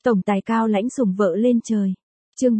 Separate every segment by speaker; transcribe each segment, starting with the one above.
Speaker 1: Tổng tài cao lãnh sủng vợ lên trời. Chương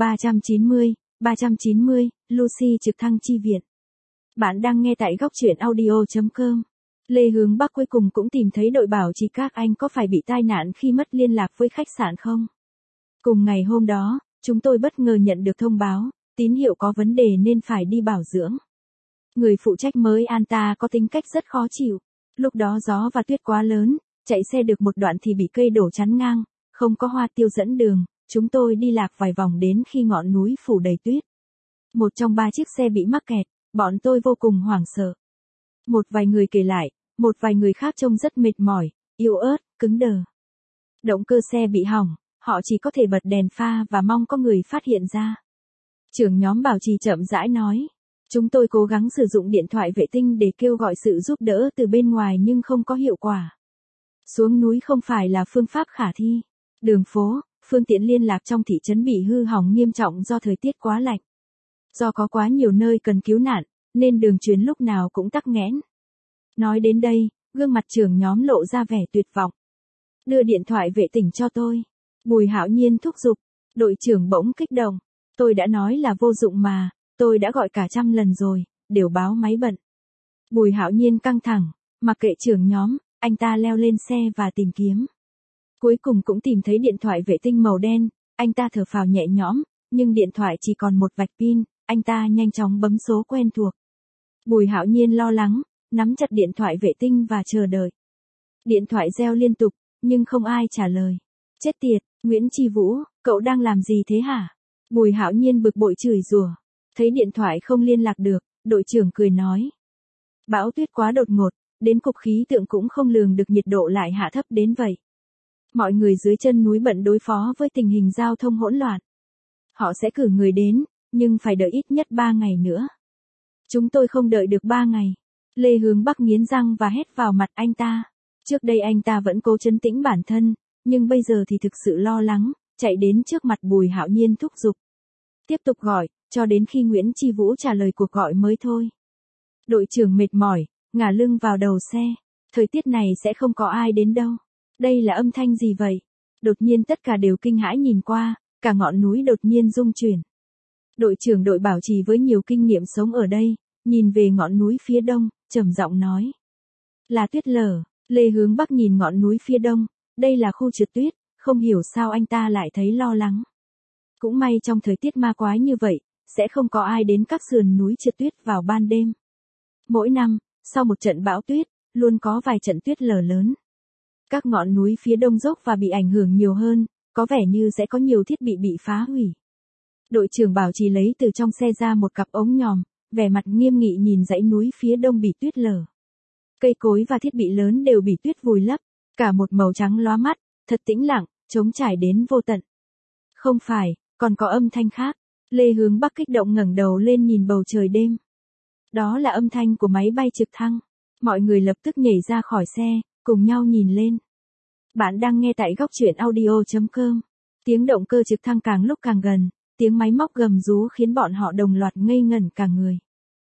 Speaker 1: 390, Lucy trực thăng chi viện. Bạn đang nghe tại góc truyện audio.com. Lê Hướng Bắc cuối cùng cũng tìm thấy đội bảo trì các anh có phải bị tai nạn khi mất liên lạc với khách sạn không? Cùng ngày hôm đó, chúng tôi bất ngờ nhận được thông báo, tín hiệu có vấn đề nên phải đi bảo dưỡng. Người phụ trách mới Anta có tính cách rất khó chịu. Lúc đó gió và tuyết quá lớn, chạy xe được một đoạn thì bị cây đổ chắn ngang, không có hoa tiêu dẫn đường, chúng tôi đi lạc vài vòng đến khi ngọn núi phủ đầy tuyết. Một trong 3 chiếc xe bị mắc kẹt, bọn tôi vô cùng hoảng sợ. Một vài người kể lại, một vài người khác trông rất mệt mỏi, yếu ớt, cứng đờ. Động cơ xe bị hỏng, họ chỉ có thể bật đèn pha và mong có người phát hiện ra. Trưởng nhóm bảo trì chậm rãi nói. Chúng tôi cố gắng sử dụng điện thoại vệ tinh để kêu gọi sự giúp đỡ từ bên ngoài nhưng không có hiệu quả. Xuống núi không phải là phương pháp khả thi. Đường phố, phương tiện liên lạc trong thị trấn bị hư hỏng nghiêm trọng do thời tiết quá lạnh. Do có quá nhiều nơi cần cứu nạn, nên đường truyền lúc nào cũng tắc nghẽn. Nói đến đây, gương mặt trưởng nhóm lộ ra vẻ tuyệt vọng. Đưa điện thoại vệ tinh cho tôi. Bùi Hạo Nhiên thúc giục. Đội trưởng bỗng kích động. Tôi đã nói là vô dụng mà, tôi đã gọi cả 100 lần rồi, đều báo máy bận. Bùi Hạo Nhiên căng thẳng, mặc kệ trưởng nhóm, anh ta leo lên xe và tìm kiếm. Cuối cùng cũng tìm thấy điện thoại vệ tinh màu đen, anh ta thở phào nhẹ nhõm, nhưng điện thoại chỉ còn một vạch pin, anh ta nhanh chóng bấm số quen thuộc. Bùi Hạo Nhiên lo lắng, nắm chặt điện thoại vệ tinh và chờ đợi. Điện thoại reo liên tục, nhưng không ai trả lời. Chết tiệt, Nguyễn Chi Vũ, cậu đang làm gì thế hả? Bùi Hạo Nhiên bực bội chửi rủa. Thấy điện thoại không liên lạc được, đội trưởng cười nói. Bão tuyết quá đột ngột, đến cục khí tượng cũng không lường được nhiệt độ lại hạ thấp đến vậy. Mọi người dưới chân núi bận đối phó với tình hình giao thông hỗn loạn. Họ sẽ cử người đến, nhưng phải đợi ít nhất 3 ngày nữa. Chúng tôi không đợi được 3 ngày. Lê Hướng Bắc nghiến răng và hét vào mặt anh ta. Trước đây anh ta vẫn cố trấn tĩnh bản thân, nhưng bây giờ thì thực sự lo lắng, chạy đến trước mặt Bùi Hạo Nhiên thúc giục. Tiếp tục gọi, cho đến khi Nguyễn Chi Vũ trả lời cuộc gọi mới thôi. Đội trưởng mệt mỏi, ngả lưng vào đầu xe. Thời tiết này sẽ không có ai đến đâu. Đây là âm thanh gì vậy? Đột nhiên tất cả đều kinh hãi nhìn qua, cả ngọn núi đột nhiên rung chuyển. Đội trưởng đội bảo trì với nhiều kinh nghiệm sống ở đây, nhìn về ngọn núi phía đông, trầm giọng nói. Là tuyết lở. Lê Hướng Bắc nhìn ngọn núi phía đông, đây là khu trượt tuyết, không hiểu sao anh ta lại thấy lo lắng. Cũng may trong thời tiết ma quái như vậy, sẽ không có ai đến các sườn núi trượt tuyết vào ban đêm. Mỗi năm, sau một trận bão tuyết, luôn có vài trận tuyết lở lớn. Các ngọn núi phía đông dốc và bị ảnh hưởng nhiều hơn, có vẻ như sẽ có nhiều thiết bị phá hủy. Đội trưởng bảo trì lấy từ trong xe ra một cặp ống nhòm, vẻ mặt nghiêm nghị nhìn dãy núi phía đông bị tuyết lở. Cây cối và thiết bị lớn đều bị tuyết vùi lấp, cả một màu trắng lóa mắt, thật tĩnh lặng, trống trải đến vô tận. Không phải, còn có âm thanh khác. Lê Hướng Bắc kích động ngẩng đầu lên nhìn bầu trời đêm. Đó là âm thanh của máy bay trực thăng. Mọi người lập tức nhảy ra khỏi xe, cùng nhau nhìn lên. Bạn đang nghe tại góc truyện audio.com. Tiếng động cơ trực thăng càng lúc càng gần, tiếng máy móc gầm rú khiến bọn họ đồng loạt ngây ngẩn cả người.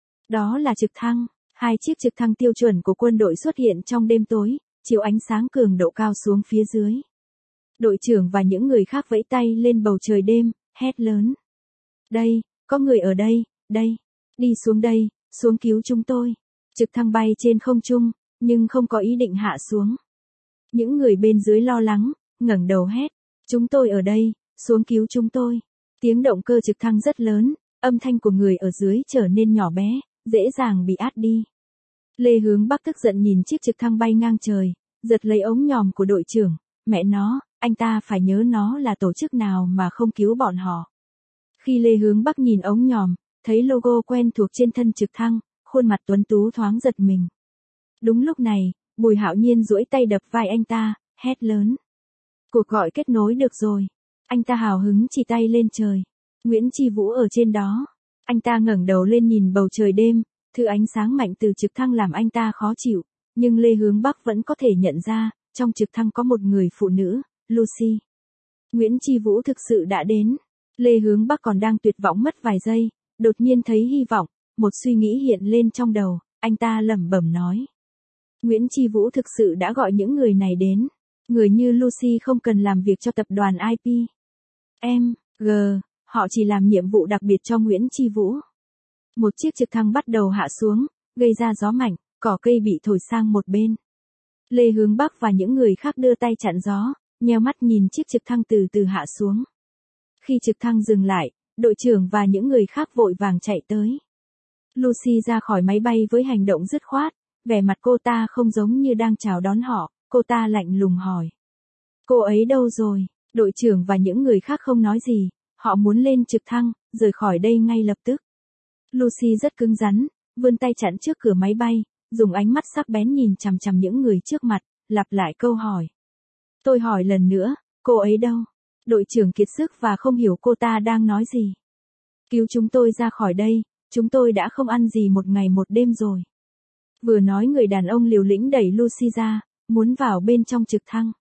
Speaker 1: Đó là trực thăng. 2 chiếc trực thăng tiêu chuẩn của quân đội xuất hiện trong đêm tối, chiếu ánh sáng cường độ cao xuống phía dưới. Đội trưởng và những người khác vẫy tay lên bầu trời đêm, hét lớn. Đây, có người ở đây, đây, đi xuống đây, xuống cứu chúng tôi. Trực thăng bay trên không trung, nhưng không có ý định hạ xuống. Những người bên dưới lo lắng, ngẩng đầu hét. Chúng tôi ở đây, xuống cứu chúng tôi. Tiếng động cơ trực thăng rất lớn, âm thanh của người ở dưới trở nên nhỏ bé, dễ dàng bị át đi. Lê Hướng Bắc tức giận nhìn chiếc trực thăng bay ngang trời, giật lấy ống nhòm của đội trưởng. Mẹ nó, anh ta phải nhớ nó là tổ chức nào mà không cứu bọn họ. Khi Lê Hướng Bắc nhìn ống nhòm, thấy logo quen thuộc trên thân trực thăng, khuôn mặt tuấn tú thoáng giật mình. Đúng lúc này, Bùi Hạo Nhiên duỗi tay đập vai anh ta, hét lớn. Cuộc gọi kết nối được rồi. Anh ta hào hứng chỉ tay lên trời. Nguyễn Chi Vũ ở trên đó. Anh ta ngẩng đầu lên nhìn bầu trời đêm, thứ ánh sáng mạnh từ trực thăng làm anh ta khó chịu, nhưng Lê Hướng Bắc vẫn có thể nhận ra, trong trực thăng có một người phụ nữ, Lucy. Nguyễn Chi Vũ thực sự đã đến. Lê Hướng Bắc còn đang tuyệt vọng mất vài giây, đột nhiên thấy hy vọng, một suy nghĩ hiện lên trong đầu, anh ta lẩm bẩm nói. Nguyễn Chi Vũ thực sự đã gọi những người này đến. Người như Lucy không cần làm việc cho tập đoàn IP. G, họ chỉ làm nhiệm vụ đặc biệt cho Nguyễn Chi Vũ. Một chiếc trực thăng bắt đầu hạ xuống, gây ra gió mạnh, cỏ cây bị thổi sang một bên. Lê Hướng Bắc và những người khác đưa tay chặn gió, nheo mắt nhìn chiếc trực thăng từ từ hạ xuống. Khi trực thăng dừng lại, đội trưởng và những người khác vội vàng chạy tới. Lucy ra khỏi máy bay với hành động dứt khoát, vẻ mặt cô ta không giống như đang chào đón họ, cô ta lạnh lùng hỏi. Cô ấy đâu rồi? Đội trưởng và những người khác không nói gì, họ muốn lên trực thăng, rời khỏi đây ngay lập tức. Lucy rất cứng rắn, vươn tay chặn trước cửa máy bay, dùng ánh mắt sắc bén nhìn chằm chằm những người trước mặt, lặp lại câu hỏi. Tôi hỏi lần nữa, cô ấy đâu? Đội trưởng kiệt sức và không hiểu cô ta đang nói gì. Cứu chúng tôi ra khỏi đây, chúng tôi đã không ăn gì một ngày một đêm rồi. Vừa nói người đàn ông liều lĩnh đẩy Lucy ra, muốn vào bên trong trực thăng.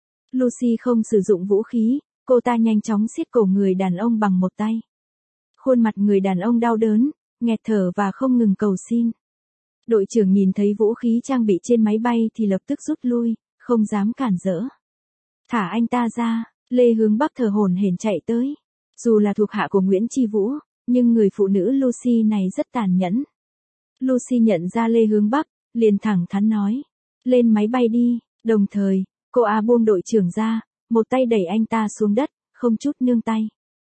Speaker 1: Lucy không sử dụng vũ khí, cô ta nhanh chóng siết cổ người đàn ông bằng một tay. Khuôn mặt người đàn ông đau đớn, nghẹt thở và không ngừng cầu xin. Đội trưởng nhìn thấy vũ khí trang bị trên máy bay thì lập tức rút lui, không dám cản rỡ. Thả anh ta ra, Lê Hướng Bắc thở hổn hển chạy tới. Dù là thuộc hạ của Nguyễn Chi Vũ, nhưng người phụ nữ Lucy này rất tàn nhẫn. Lucy nhận ra Lê Hướng Bắc, liền thẳng thắn nói. Lên máy bay đi, đồng thời, cô buông đội trưởng ra, một tay đẩy anh ta xuống đất, không chút nương tay.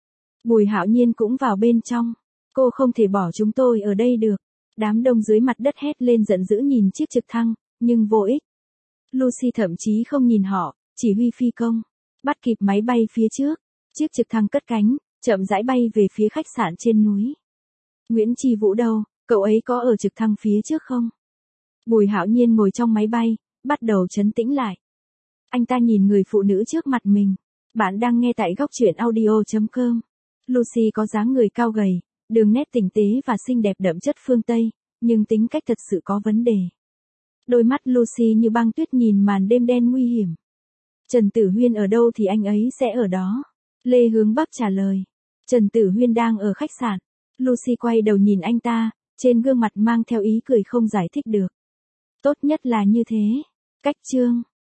Speaker 1: Bùi Hạo Nhiên cũng vào bên trong. Cô không thể bỏ chúng tôi ở đây được. Đám đông dưới mặt đất hét lên giận dữ nhìn chiếc trực thăng, nhưng vô ích. Lucy thậm chí không nhìn họ, chỉ huy phi công. Bắt kịp máy bay phía trước. Chiếc trực thăng cất cánh, chậm rãi bay về phía khách sạn trên núi. Nguyễn Chi Vũ đâu, cậu ấy có ở trực thăng phía trước không? Bùi Hạo Nhiên ngồi trong máy bay, bắt đầu trấn tĩnh lại. Anh ta nhìn người phụ nữ trước mặt mình. Bạn đang nghe tại góc truyện audio.com. Lucy có dáng người cao gầy, đường nét tinh tế và xinh đẹp đậm chất phương Tây, nhưng tính cách thật sự có vấn đề. Đôi mắt Lucy như băng tuyết nhìn màn đêm đen nguy hiểm. Trần Tử Huyên ở đâu thì anh ấy sẽ ở đó. Lê Hướng Bắc trả lời. Trần Tử Huyên đang ở khách sạn. Lucy quay đầu nhìn anh ta, trên gương mặt mang theo ý cười không giải thích được. Tốt nhất là như thế. Cách chương.